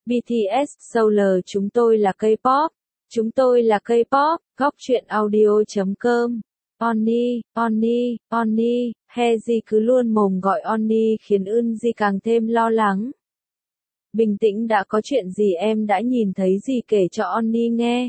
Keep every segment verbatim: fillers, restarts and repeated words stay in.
bê tê ét, Solar chúng tôi là K-pop. Chúng tôi là K-pop, góc truyện audio chấm com. Onni, Onni, Onni, Heji cứ luôn mồm gọi Onni khiến Eunji càng thêm lo lắng. Bình tĩnh đã, có chuyện gì em đã nhìn thấy gì kể cho Onni nghe.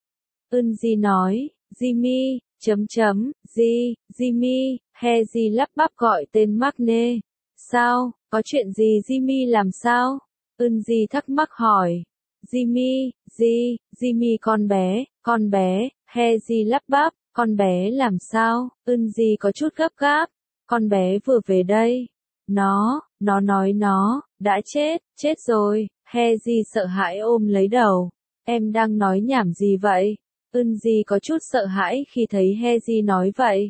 Eunji nói, Jimmy, chấm chấm, Ji, Jimmy, Heji lắp bắp gọi tên Maknae. Sao, có chuyện gì Jimmy làm sao? Eunji thắc mắc hỏi. Jimmy, Ji, Jimmy con bé, con bé, Heji lắp bắp, con bé làm sao? Eunji có chút gấp gáp. Con bé vừa về đây. Nó, nó nói nó, đã chết, chết rồi. Heji sợ hãi ôm lấy đầu. Em đang nói nhảm gì vậy? Eunji có chút sợ hãi khi thấy Heji nói vậy.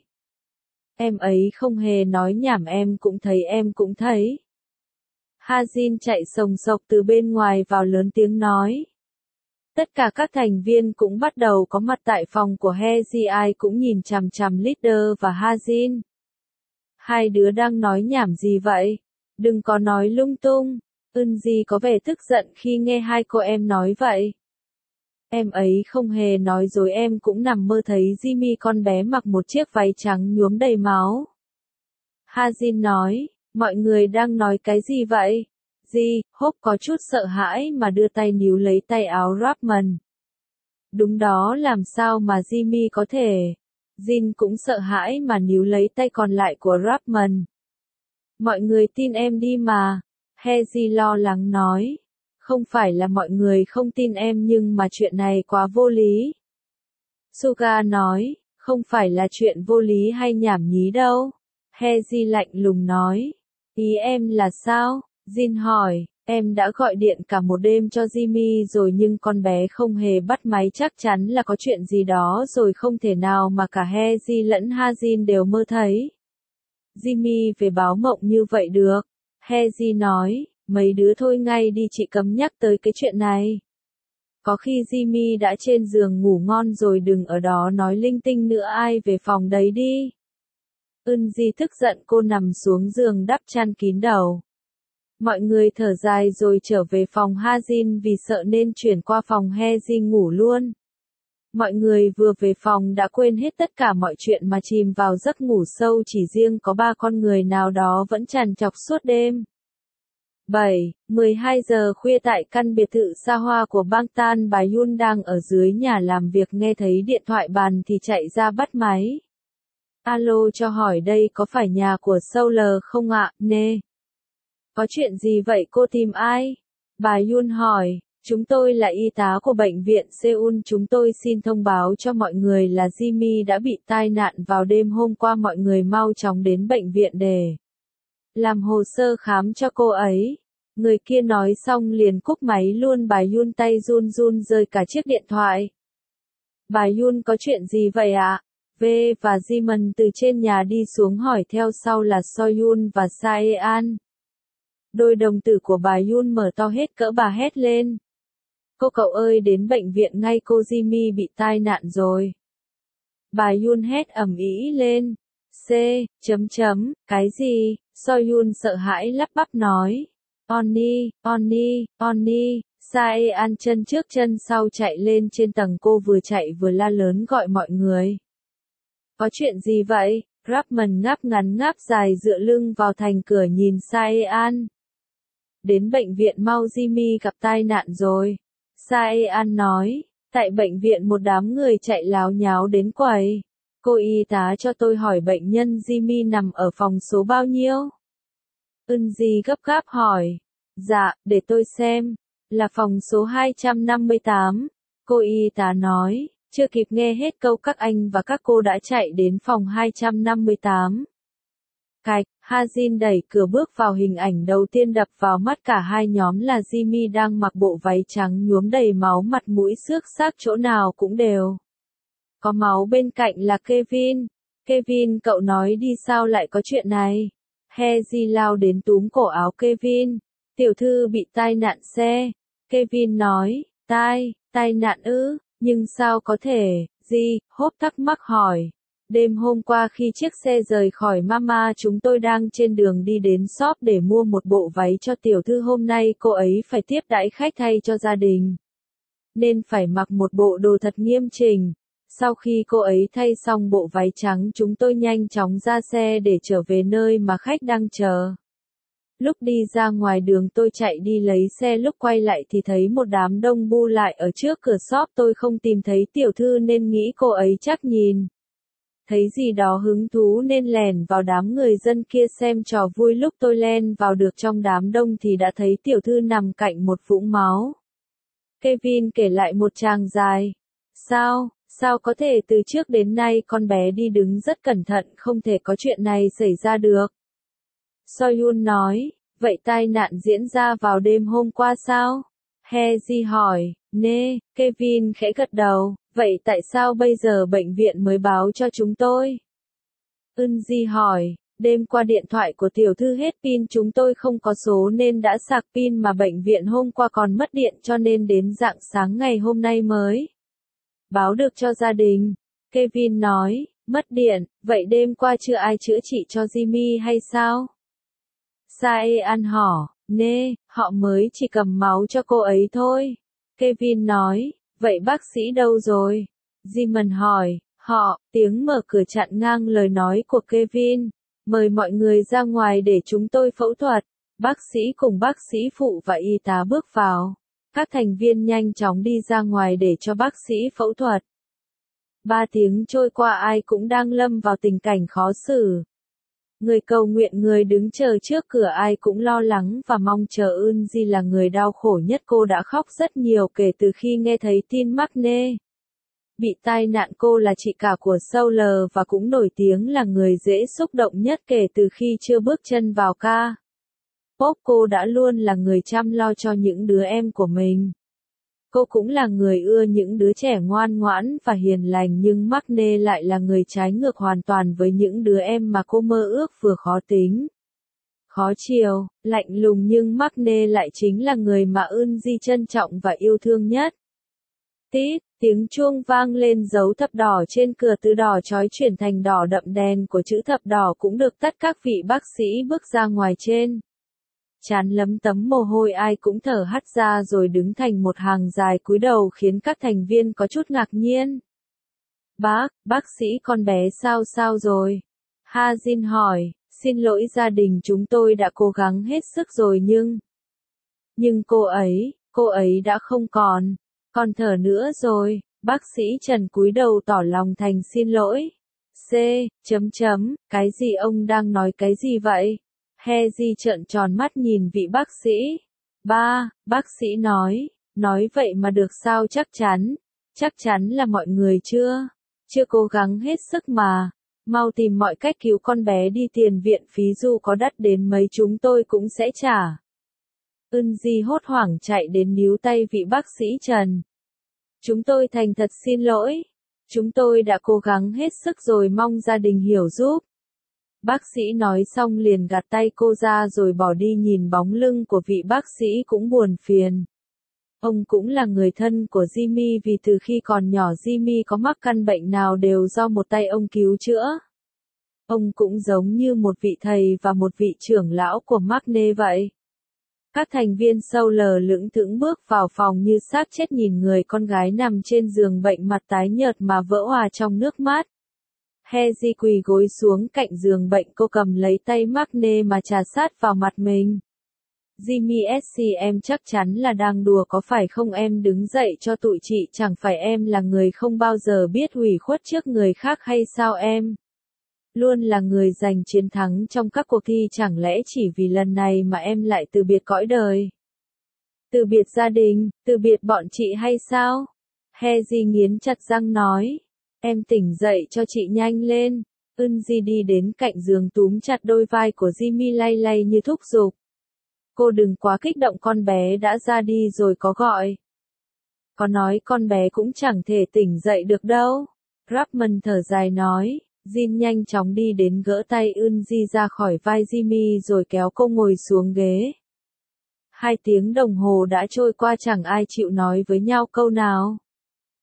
Em ấy không hề nói nhảm, em cũng thấy em cũng thấy. Hajin chạy sồng sộc từ bên ngoài vào lớn tiếng nói. Tất cả các thành viên cũng bắt đầu có mặt tại phòng của Heji, ai cũng nhìn chằm chằm leader và Hajin. Hai đứa đang nói nhảm gì vậy? Đừng có nói lung tung. Eunji có vẻ tức giận khi nghe hai cô em nói vậy. Em ấy không hề nói dối, em cũng nằm mơ thấy Jimmy con bé mặc một chiếc váy trắng nhuốm đầy máu. Hajin nói, mọi người đang nói cái gì vậy? Ji, Hope có chút sợ hãi mà đưa tay níu lấy tay áo Rapman. Đúng đó, làm sao mà Jimmy có thể? Jin cũng sợ hãi mà níu lấy tay còn lại của Rapman. Mọi người tin em đi mà. Heji lo lắng nói. Không phải là mọi người không tin em, nhưng mà chuyện này quá vô lý. Suga nói, không phải là chuyện vô lý hay nhảm nhí đâu. Heji lạnh lùng nói. Ý em là sao? Jin hỏi, em đã gọi điện cả một đêm cho Jimmy rồi nhưng con bé không hề bắt máy, chắc chắn là có chuyện gì đó rồi, không thể nào mà cả Heji lẫn Hajin đều mơ thấy. Jimmy về báo mộng như vậy được. Heji nói, mấy đứa thôi ngay đi, chị cấm nhắc tới cái chuyện này. Có khi Jimmy đã trên giường ngủ ngon rồi, đừng ở đó nói linh tinh nữa, ai về phòng đấy đi. Eunji tức giận, cô nằm xuống giường đắp chăn kín đầu. Mọi người thở dài rồi trở về phòng Hajin vì sợ nên chuyển qua phòng Heji ngủ luôn. Mọi người vừa về phòng đã quên hết tất cả mọi chuyện mà chìm vào giấc ngủ sâu, chỉ riêng có ba con người nào đó vẫn trằn trọc suốt đêm. bảy, mười hai giờ khuya tại căn biệt thự xa hoa của Bangtan, bà Yoon đang ở dưới nhà làm việc, nghe thấy điện thoại bàn thì chạy ra bắt máy. Alo, cho hỏi đây có phải nhà của Solar không ạ? Nè. Có chuyện gì vậy, cô tìm ai? Bà Yoon hỏi. Chúng tôi là y tá của bệnh viện Seoul, chúng tôi xin thông báo cho mọi người là Jimmy đã bị tai nạn vào đêm hôm qua, mọi người mau chóng đến bệnh viện để làm hồ sơ khám cho cô ấy. Người kia nói xong liền cúp máy luôn, bà Yoon tay run run rơi cả chiếc điện thoại. Bà Yoon, có chuyện gì vậy ạ? V và Jimin từ trên nhà đi xuống hỏi, theo sau là Soyun và Saean. Đôi đồng tử của bà Yoon mở to hết cỡ, bà hét lên. Cô cậu ơi, đến bệnh viện ngay, cô Jimmy bị tai nạn rồi. Bà Yoon hét ầm ĩ lên. C, chấm chấm, cái gì? Soyun sợ hãi lắp bắp nói. Onni, Onni, Onni. Saean chân trước chân sau chạy lên trên tầng, cô vừa chạy vừa la lớn gọi mọi người. Có chuyện gì vậy? Rapman ngáp ngắn ngáp dài dựa lưng vào thành cửa nhìn Saean. Đến bệnh viện mau, Jimmy gặp tai nạn rồi. Saean nói, tại bệnh viện một đám người chạy láo nháo đến quầy. Cô y tá cho tôi hỏi bệnh nhân Jimmy nằm ở phòng số bao nhiêu? Eunji gấp gáp hỏi. Dạ, để tôi xem. Là phòng số hai trăm năm mươi tám. Cô y tá nói, chưa kịp nghe hết câu các anh và các cô đã chạy đến phòng hai trăm năm mươi tám. Cạch, Hajin đẩy cửa bước vào, hình ảnh đầu tiên đập vào mắt cả hai nhóm là Jimmy đang mặc bộ váy trắng nhuốm đầy máu, mặt mũi xước xác chỗ nào cũng đều có máu, bên cạnh là Kevin. Kevin, cậu nói đi, sao lại có chuyện này? Heji lao đến túm cổ áo Kevin. Tiểu thư bị tai nạn xe. Kevin nói, tai, tai nạn ư, nhưng sao có thể? Ji, Hope thắc mắc hỏi. Đêm hôm qua khi chiếc xe rời khỏi Mama chúng tôi đang trên đường đi đến shop để mua một bộ váy cho tiểu thư hôm nay cô ấy phải tiếp đãi khách thay cho gia đình. Nên phải mặc một bộ đồ thật nghiêm chỉnh. Sau khi cô ấy thay xong bộ váy trắng chúng tôi nhanh chóng ra xe để trở về nơi mà khách đang chờ. Lúc đi ra ngoài đường tôi chạy đi lấy xe lúc quay lại thì thấy một đám đông bu lại ở trước cửa shop tôi không tìm thấy tiểu thư nên nghĩ cô ấy chắc nhìn. Thấy gì đó hứng thú nên lèn vào đám người dân kia xem trò vui lúc tôi len vào được trong đám đông thì đã thấy tiểu thư nằm cạnh một vũng máu. Kevin kể lại một tràng dài. Sao, sao có thể từ trước đến nay con bé đi đứng rất cẩn thận không thể có chuyện này xảy ra được. Soyun nói, vậy tai nạn diễn ra vào đêm hôm qua sao? Hezi hỏi, nê, Kevin khẽ gật đầu, vậy tại sao bây giờ bệnh viện mới báo cho chúng tôi? Eunji hỏi, đêm qua điện thoại của tiểu thư hết pin chúng tôi không có số nên đã sạc pin mà bệnh viện hôm qua còn mất điện cho nên đến rạng sáng ngày hôm nay mới báo được cho gia đình. Kevin nói, mất điện, vậy đêm qua chưa ai chữa trị cho Jimmy hay sao? Saean hỏi, nê, họ mới chỉ cầm máu cho cô ấy thôi. Kevin nói, vậy bác sĩ đâu rồi? Jimon hỏi, họ, tiếng mở cửa chặn ngang lời nói của Kevin. Mời mọi người ra ngoài để chúng tôi phẫu thuật. Bác sĩ cùng bác sĩ phụ và y tá bước vào. Các thành viên nhanh chóng đi ra ngoài để cho bác sĩ phẫu thuật. Ba tiếng trôi qua ai cũng đang lâm vào tình cảnh khó xử. Người cầu nguyện người đứng chờ trước cửa ai cũng lo lắng và mong chờ Eunji là người đau khổ nhất cô đã khóc rất nhiều kể từ khi nghe thấy tin Maknae. Bị tai nạn cô là chị cả của Solar và cũng nổi tiếng là người dễ xúc động nhất kể từ khi chưa bước chân vào ca. Pop cô đã luôn là người chăm lo cho những đứa em của mình. Cô cũng là người ưa những đứa trẻ ngoan ngoãn và hiền lành nhưng Maknae lại là người trái ngược hoàn toàn với những đứa em mà cô mơ ước vừa khó tính, khó chiều, lạnh lùng nhưng Maknae lại chính là người mà Eunji trân trọng và yêu thương nhất. Tít, tiếng chuông vang lên dấu thập đỏ trên cửa từ đỏ chói chuyển thành đỏ đậm đèn của chữ thập đỏ cũng được tắt các vị bác sĩ bước ra ngoài trên. Trán lấm tấm mồ hôi ai cũng thở hắt ra rồi đứng thành một hàng dài cúi đầu khiến các thành viên có chút ngạc nhiên. Bác, bác sĩ con bé sao sao rồi? Ha Jin hỏi, xin lỗi gia đình chúng tôi đã cố gắng hết sức rồi nhưng... Nhưng cô ấy, cô ấy đã không còn, còn thở nữa rồi, bác sĩ Trần cúi đầu tỏ lòng thành xin lỗi. C, chấm chấm, cái gì ông đang nói cái gì vậy? Hezi trợn tròn mắt nhìn vị bác sĩ. Ba, bác sĩ nói, nói vậy mà được sao chắc chắn, chắc chắn là mọi người chưa, chưa cố gắng hết sức mà, mau tìm mọi cách cứu con bé đi tiền viện phí dù có đắt đến mấy chúng tôi cũng sẽ trả. Eunji hốt hoảng chạy đến níu tay vị bác sĩ Trần. Chúng tôi thành thật xin lỗi, chúng tôi đã cố gắng hết sức rồi mong gia đình hiểu giúp. Bác sĩ nói xong liền gạt tay cô ra rồi bỏ đi nhìn bóng lưng của vị bác sĩ cũng buồn phiền. Ông cũng là người thân của Jimmy vì từ khi còn nhỏ Jimmy có mắc căn bệnh nào đều do một tay ông cứu chữa. Ông cũng giống như một vị thầy và một vị trưởng lão của Maknae vậy. Các thành viên Solar lững thững bước vào phòng như xác chết nhìn người con gái nằm trên giường bệnh mặt tái nhợt mà vỡ òa trong nước mắt. Hezi quỳ gối xuống cạnh giường bệnh cô cầm lấy tay Maknae mà trà sát vào mặt mình. Jimmy S C em chắc chắn là đang đùa có phải không em đứng dậy cho tụi chị chẳng phải em là người không bao giờ biết hủy khuất trước người khác hay sao em? Luôn là người giành chiến thắng trong các cuộc thi chẳng lẽ chỉ vì lần này mà em lại từ biệt cõi đời? Từ biệt gia đình, từ biệt bọn chị hay sao? Hezi nghiến chặt răng nói. Em tỉnh dậy cho chị nhanh lên. Eunji đi đến cạnh giường túm chặt đôi vai của Jimmy lay lay như thúc giục. Cô đừng quá kích động con bé đã ra đi rồi có gọi. Có nói con bé cũng chẳng thể tỉnh dậy được đâu. Rapman thở dài nói. Jin nhanh chóng đi đến gỡ tay Eunji ra khỏi vai Jimmy rồi kéo cô ngồi xuống ghế. Hai tiếng đồng hồ đã trôi qua chẳng ai chịu nói với nhau câu nào.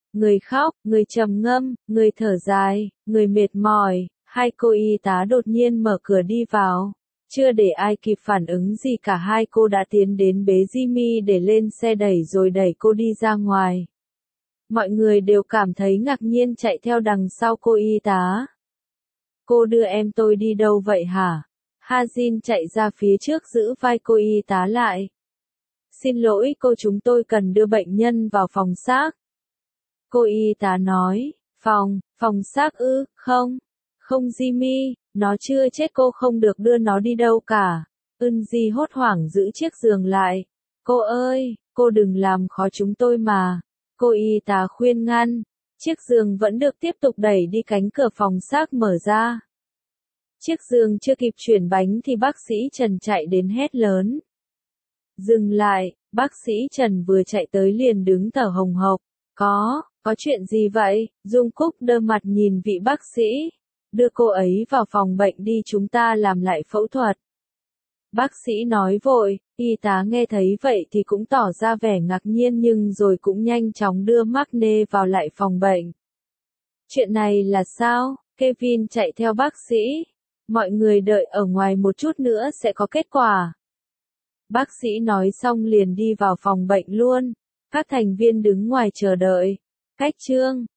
người khóc, người trầm ngâm, người thở dài, người mệt mỏi. Hai cô y tá đột nhiên mở cửa đi vào. Chưa để ai kịp phản ứng gì cả, hai cô đã tiến đến bế Jimmy để lên xe đẩy rồi đẩy cô đi ra ngoài. Mọi người đều cảm thấy ngạc nhiên chạy theo đằng sau cô y tá. Cô đưa em tôi đi đâu vậy hả? Hazin chạy ra phía trước giữ vai cô y tá lại. Xin lỗi cô, chúng tôi cần đưa bệnh nhân vào phòng xác. Cô y tá nói, phòng, phòng xác ư, không, không Jimmy, nó chưa chết, cô không được đưa nó đi đâu cả. Eunji hốt hoảng giữ chiếc giường lại. Cô ơi, cô đừng làm khó chúng tôi mà. Cô y tá khuyên ngăn. Chiếc giường vẫn được tiếp tục đẩy đi, cánh cửa phòng xác mở ra. Chiếc giường chưa kịp chuyển bánh thì bác sĩ Trần chạy đến hét lớn. Dừng lại, bác sĩ Trần vừa chạy tới liền đứng thở hồng hộc. Có, có chuyện gì vậy? Dung Cúc đơ mặt nhìn vị bác sĩ. Đưa cô ấy vào phòng bệnh đi, chúng ta làm lại phẫu thuật. Bác sĩ nói vội, y tá nghe thấy vậy thì cũng tỏ ra vẻ ngạc nhiên nhưng rồi cũng nhanh chóng đưa Markne vào lại phòng bệnh. Chuyện này là sao? Kevin chạy theo bác sĩ. Mọi người đợi ở ngoài một chút nữa sẽ có kết quả. Bác sĩ nói xong liền đi vào phòng bệnh luôn. Các thành viên đứng ngoài chờ đợi. Cách chương